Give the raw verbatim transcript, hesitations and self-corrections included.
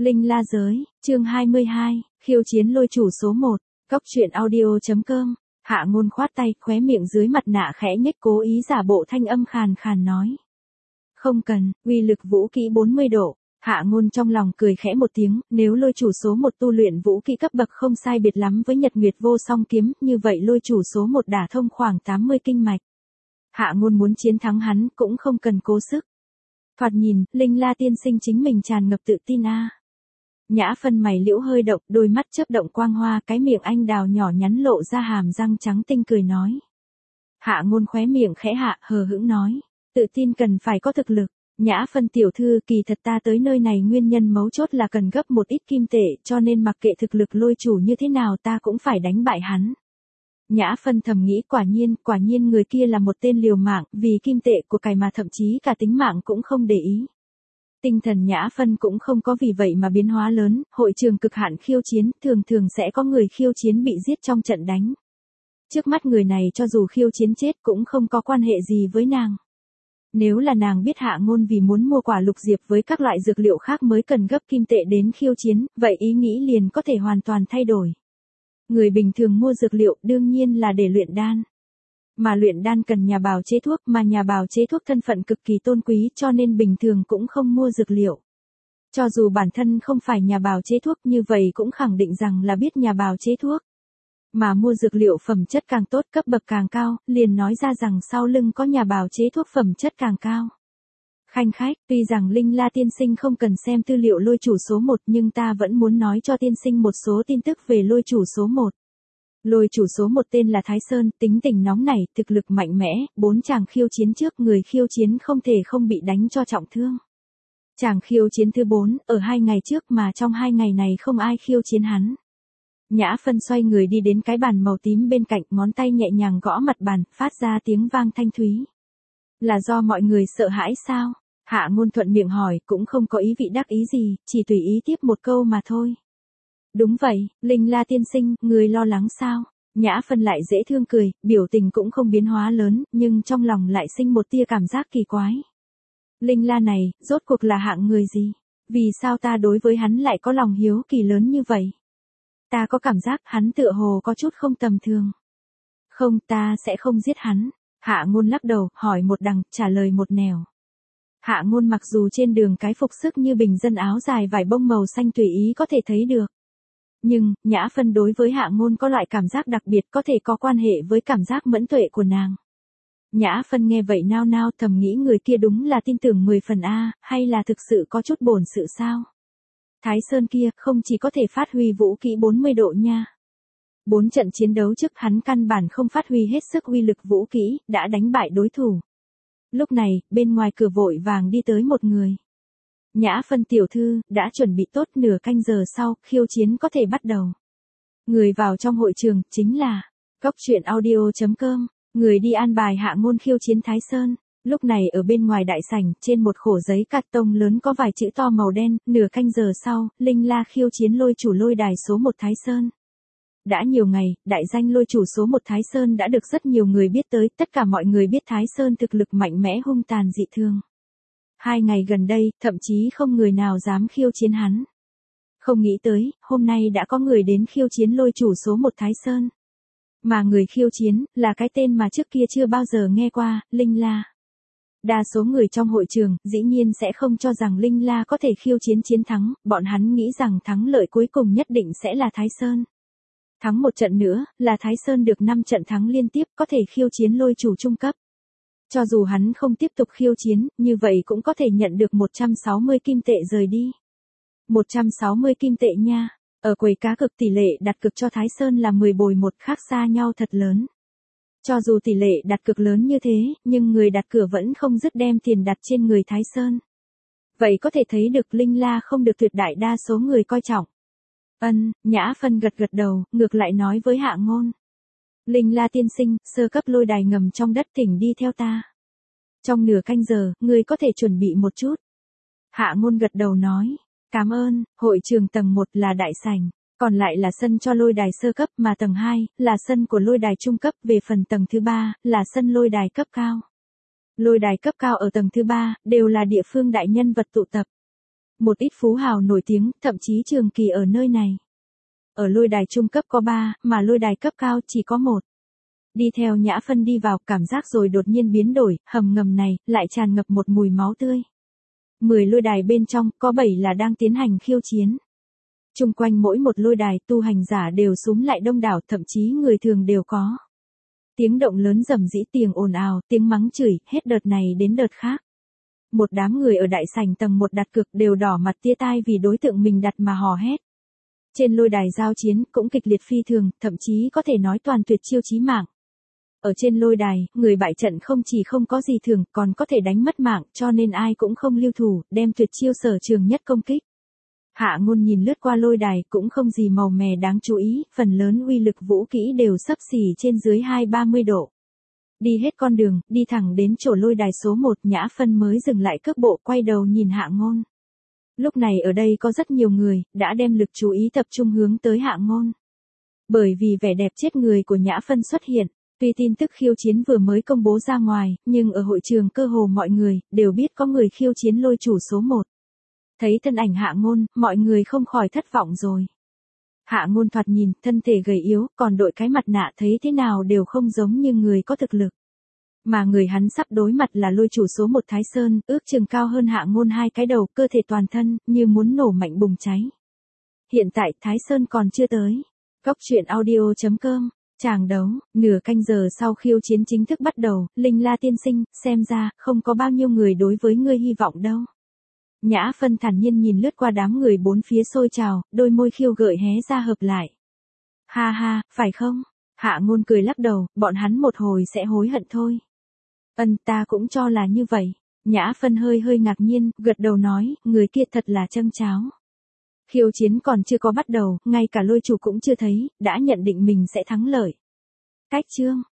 Linh La Giới, chương hai mươi hai, khiêu chiến lôi chủ số một, cốc truyện audio.com, Hạ Ngôn khoát tay, khóe miệng dưới mặt nạ khẽ nhếch cố ý giả bộ thanh âm khàn khàn nói. Không cần, uy lực vũ kỹ bốn mươi độ. Hạ Ngôn trong lòng cười khẽ một tiếng, nếu lôi chủ số một tu luyện vũ kỹ cấp bậc không sai biệt lắm với Nhật Nguyệt Vô Song kiếm, như vậy lôi chủ số một đả thông khoảng tám mươi kinh mạch. Hạ Ngôn muốn chiến thắng hắn cũng không cần cố sức. Thoạt nhìn, Linh La tiên sinh chính mình tràn ngập tự tin a. À. Nhã Phân mày liễu hơi động, đôi mắt chớp động quang hoa, cái miệng anh đào nhỏ nhắn lộ ra hàm răng trắng tinh cười nói. Hạ Ngôn khóe miệng khẽ hạ, hờ hững nói, tự tin cần phải có thực lực. Nhã Phân tiểu thư, kỳ thật ta tới nơi này nguyên nhân mấu chốt là cần gấp một ít kim tệ, cho nên mặc kệ thực lực lôi chủ như thế nào ta cũng phải đánh bại hắn. Nhã Phân thầm nghĩ, quả nhiên, quả nhiên người kia là một tên liều mạng, vì kim tệ của cải mà thậm chí cả tính mạng cũng không để ý. Tinh thần Nhã Phân cũng không có vì vậy mà biến hóa lớn, hội trường cực hạn khiêu chiến, thường thường sẽ có người khiêu chiến bị giết trong trận đánh. Trước mắt người này cho dù khiêu chiến chết cũng không có quan hệ gì với nàng. Nếu là nàng biết Hạ Ngôn vì muốn mua quả lục diệp với các loại dược liệu khác mới cần gấp kim tệ đến khiêu chiến, vậy ý nghĩ liền có thể hoàn toàn thay đổi. Người bình thường mua dược liệu đương nhiên là để luyện đan. Mà luyện đan cần nhà bào chế thuốc, mà nhà bào chế thuốc thân phận cực kỳ tôn quý, cho nên bình thường cũng không mua dược liệu. Cho dù bản thân không phải nhà bào chế thuốc, như vậy cũng khẳng định rằng là biết nhà bào chế thuốc. Mà mua dược liệu phẩm chất càng tốt, cấp bậc càng cao, liền nói ra rằng sau lưng có nhà bào chế thuốc phẩm chất càng cao. Khanh khách, tuy rằng Linh La tiên sinh không cần xem tư liệu lôi chủ số một, nhưng ta vẫn muốn nói cho tiên sinh một số tin tức về lôi chủ số một. Lôi chủ số một tên là Thái Sơn, tính tình nóng nảy, thực lực mạnh mẽ, bốn chàng khiêu chiến trước, người khiêu chiến không thể không bị đánh cho trọng thương. Chàng khiêu chiến thứ bốn, ở hai ngày trước mà trong hai ngày này không ai khiêu chiến hắn. Nhã Phân xoay người đi đến cái bàn màu tím bên cạnh, ngón tay nhẹ nhàng gõ mặt bàn, phát ra tiếng vang thanh thúy. Là do mọi người sợ hãi sao? Hạ Ngôn thuận miệng hỏi, cũng không có ý vị đắc ý gì, chỉ tùy ý tiếp một câu mà thôi. Đúng vậy, Linh La tiên sinh, người lo lắng sao? Nhã Phân lại dễ thương cười, biểu tình cũng không biến hóa lớn, nhưng trong lòng lại sinh một tia cảm giác kỳ quái. Linh La này, rốt cuộc là hạng người gì? Vì sao ta đối với hắn lại có lòng hiếu kỳ lớn như vậy? Ta có cảm giác hắn tựa hồ có chút không tầm thường. Không, ta sẽ không giết hắn. Hạ Ngôn lắc đầu, hỏi một đằng, trả lời một nẻo. Hạ Ngôn mặc dù trên đường cái phục sức như bình dân áo dài vải bông màu xanh tùy ý có thể thấy được. Nhưng, Nhã Phân đối với Hạ Ngôn có loại cảm giác đặc biệt, có thể có quan hệ với cảm giác mẫn tuệ của nàng. Nhã Phân nghe vậy nao nao, thầm nghĩ người kia đúng là tin tưởng mười phần a, hay là thực sự có chút bổn sự sao? Thái Sơn kia không chỉ có thể phát huy vũ kỹ bốn mươi độ nha. Bốn trận chiến đấu trước hắn căn bản không phát huy hết sức uy lực vũ kỹ, đã đánh bại đối thủ. Lúc này, bên ngoài cửa vội vàng đi tới một người. Nhã Phân tiểu thư, đã chuẩn bị tốt, nửa canh giờ sau, khiêu chiến có thể bắt đầu. Người vào trong hội trường, chính là, cốc truyện audio.com, người đi an bài Hạ Ngôn khiêu chiến Thái Sơn. Lúc này ở bên ngoài đại sảnh, trên một khổ giấy cát tông lớn có vài chữ to màu đen, nửa canh giờ sau, Linh La khiêu chiến lôi chủ lôi đài số một Thái Sơn. Đã nhiều ngày, đại danh lôi chủ số một Thái Sơn đã được rất nhiều người biết tới, tất cả mọi người biết Thái Sơn thực lực mạnh mẽ hung tàn dị thương. Hai ngày gần đây, thậm chí không người nào dám khiêu chiến hắn. Không nghĩ tới, hôm nay đã có người đến khiêu chiến lôi chủ số một Thái Sơn. Mà người khiêu chiến, là cái tên mà trước kia chưa bao giờ nghe qua, Linh La. Đa số người trong hội trường, dĩ nhiên sẽ không cho rằng Linh La có thể khiêu chiến chiến thắng, bọn hắn nghĩ rằng thắng lợi cuối cùng nhất định sẽ là Thái Sơn. Thắng một trận nữa, là Thái Sơn được năm trận thắng liên tiếp, có thể khiêu chiến lôi chủ trung cấp. Cho dù hắn không tiếp tục khiêu chiến, như vậy cũng có thể nhận được một trăm sáu mươi kim tệ rời đi. một trăm sáu mươi kim tệ nha, ở quầy cá cược tỷ lệ đặt cược cho Thái Sơn là mười bồi một, khác xa nhau thật lớn. Cho dù tỷ lệ đặt cược lớn như thế, nhưng người đặt cược vẫn không dứt đem tiền đặt trên người Thái Sơn. Vậy có thể thấy được Linh La không được tuyệt đại đa số người coi trọng. Ân, Nhã Phân gật gật đầu, ngược lại nói với Hạ Ngôn. Linh La tiên sinh, sơ cấp lôi đài ngầm trong đất tỉnh đi theo ta. Trong nửa canh giờ, người có thể chuẩn bị một chút. Hạ Ngôn gật đầu nói, cảm ơn. Hội trường tầng một là đại sảnh. Còn lại là sân cho lôi đài sơ cấp, mà tầng hai, là sân của lôi đài trung cấp, về phần tầng thứ ba, là sân lôi đài cấp cao. Lôi đài cấp cao ở tầng thứ ba, đều là địa phương đại nhân vật tụ tập. Một ít phú hào nổi tiếng, thậm chí trường kỳ ở nơi này. Ở lôi đài trung cấp có ba, mà lôi đài cấp cao chỉ có một. Đi theo Nhã Phân đi vào, cảm giác rồi đột nhiên biến đổi, hầm ngầm này, lại tràn ngập một mùi máu tươi. Mười lôi đài bên trong, có bảy là đang tiến hành khiêu chiến. Chung quanh mỗi một lôi đài, tu hành giả đều súm lại đông đảo, thậm chí người thường đều có. Tiếng động lớn rầm rĩ, tiếng ồn ào, tiếng mắng chửi, hết đợt này đến đợt khác. Một đám người ở đại sảnh tầng một đặt cược đều đỏ mặt tia tai vì đối tượng mình đặt mà hò hét. Trên lôi đài giao chiến cũng kịch liệt phi thường, thậm chí có thể nói toàn tuyệt chiêu chí mạng. Ở trên lôi đài, người bại trận không chỉ không có gì thường, còn có thể đánh mất mạng, cho nên ai cũng không lưu thủ, đem tuyệt chiêu sở trường nhất công kích. Hạ Ngôn nhìn lướt qua lôi đài cũng không gì màu mè đáng chú ý, phần lớn uy lực vũ kỹ đều xấp xỉ trên dưới hai ba mươi độ. Đi hết con đường, đi thẳng đến chỗ lôi đài số một, Nhã Phân mới dừng lại cước bộ, quay đầu nhìn Hạ Ngôn. Lúc này ở đây có rất nhiều người, đã đem lực chú ý tập trung hướng tới Hạ Ngôn. Bởi vì vẻ đẹp chết người của Nhã Phân xuất hiện, tuy tin tức khiêu chiến vừa mới công bố ra ngoài, nhưng ở hội trường cơ hồ mọi người, đều biết có người khiêu chiến lôi chủ số một. Thấy thân ảnh Hạ Ngôn, mọi người không khỏi thất vọng rồi. Hạ Ngôn thoạt nhìn, thân thể gầy yếu, còn đội cái mặt nạ thấy thế nào đều không giống như người có thực lực. Mà người hắn sắp đối mặt là lôi chủ số một Thái Sơn, ước chừng cao hơn Hạ Ngôn hai cái đầu, cơ thể toàn thân, như muốn nổ mạnh bùng cháy. Hiện tại Thái Sơn còn chưa tới. Góc truyện audio chấm com, tràng đấu, nửa canh giờ sau khiêu chiến chính thức bắt đầu, Linh La tiên sinh, xem ra, không có bao nhiêu người đối với ngươi hy vọng đâu. Nhã Phân thản nhiên nhìn lướt qua đám người bốn phía xôi trào, đôi môi khiêu gợi hé ra hợp lại. Ha ha, phải không? Hạ Ngôn cười lắc đầu, bọn hắn một hồi sẽ hối hận thôi. Ân, ta cũng cho là như vậy. Nhã Phân hơi hơi ngạc nhiên, gật đầu nói, người kia thật là châm cháo. Khiêu chiến còn chưa có bắt đầu, ngay cả lôi chủ cũng chưa thấy, đã nhận định mình sẽ thắng lợi. Cách chương.